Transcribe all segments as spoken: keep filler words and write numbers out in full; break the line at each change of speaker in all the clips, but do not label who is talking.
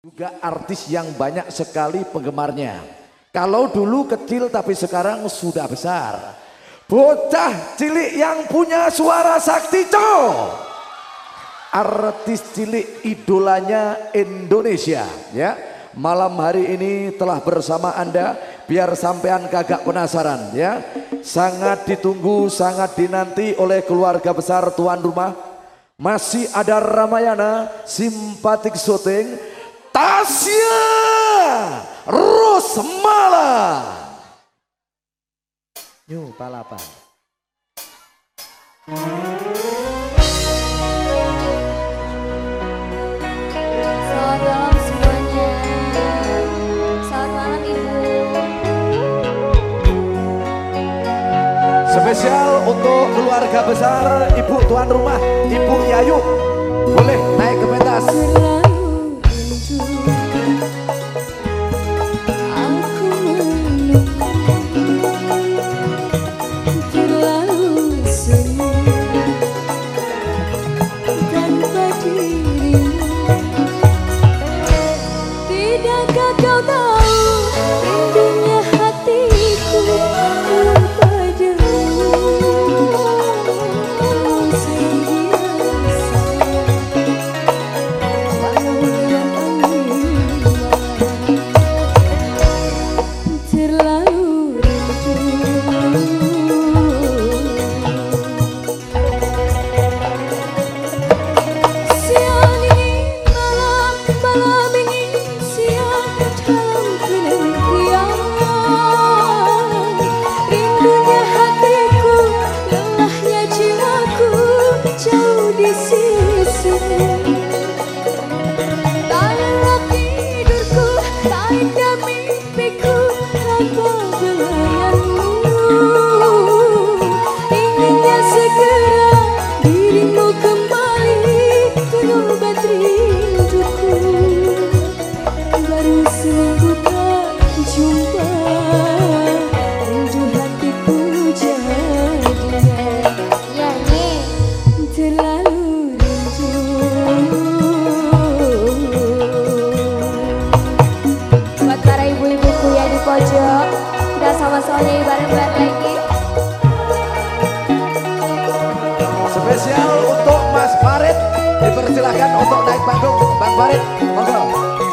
Juga artis yang banyak sekali penggemarnya. Kalau dulu kecil tapi sekarang sudah besar. Bocah cilik yang punya suara sakti cow. Artis cilik idolanya Indonesia ya. Malam hari ini telah bersama Anda biar sampean kagak penasaran ya. Sangat ditunggu, sangat dinanti oleh keluarga besar tuan rumah. Masih ada Ramayana, simpatik syuting Tasya Rosmala. New Palapa.
Selamat malam semuanya. Selamat malam Ibu.
Spesial untuk keluarga besar Ibu tuan rumah, Ibu Yayu. Boleh naik ke pentas. Spesial untuk Mas Farid, dipersilakan untuk naik panggung. Bang Farid, monggo.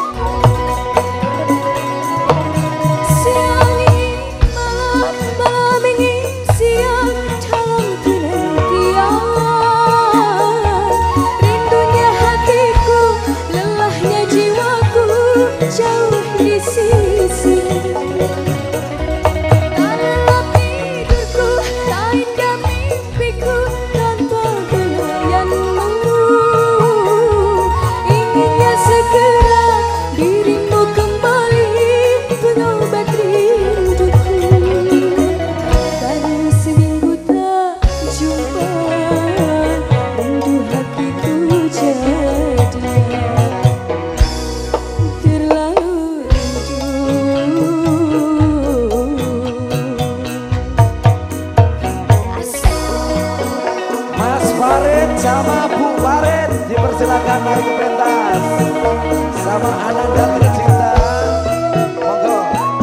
Sama Bu Farid dipersilakan naik ke pentas sama Ananda tercinta, monggo.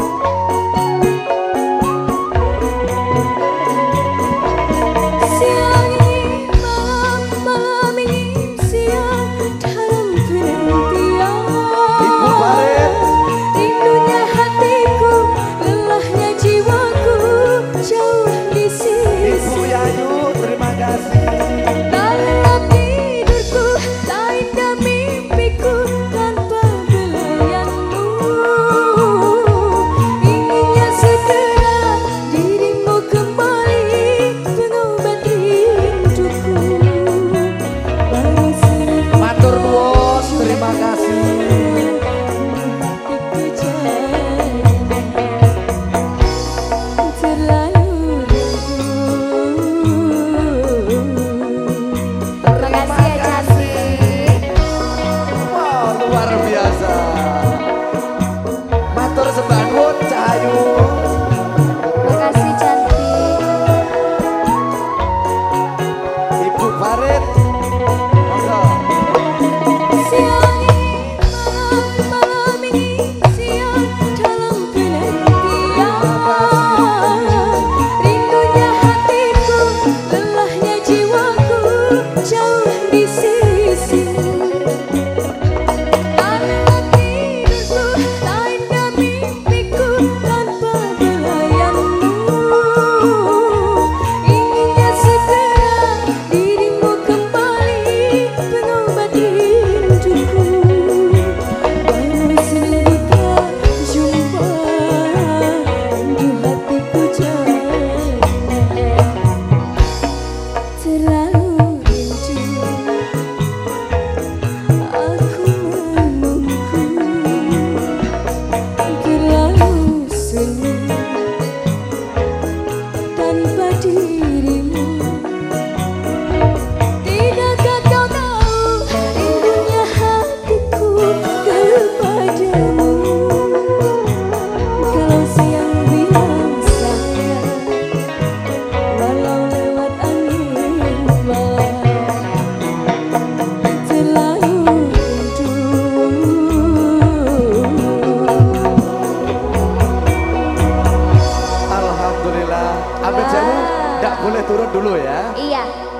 Siang ini malam, malam ini siang dalam penantian.
Ibu Farid,
rindunya hatiku, lelahnya jiwaku jauh di sisi.
Ibu Yayu, terima kasih.
Tidurku, tak indah mimpiku tanpa belayan.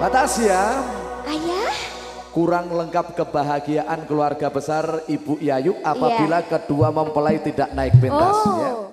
Atas ya.
Ayah.
Kurang lengkap kebahagiaan keluarga besar Ibu Yayu apabila kedua mempelai tidak naik pentas
Oh.
ya.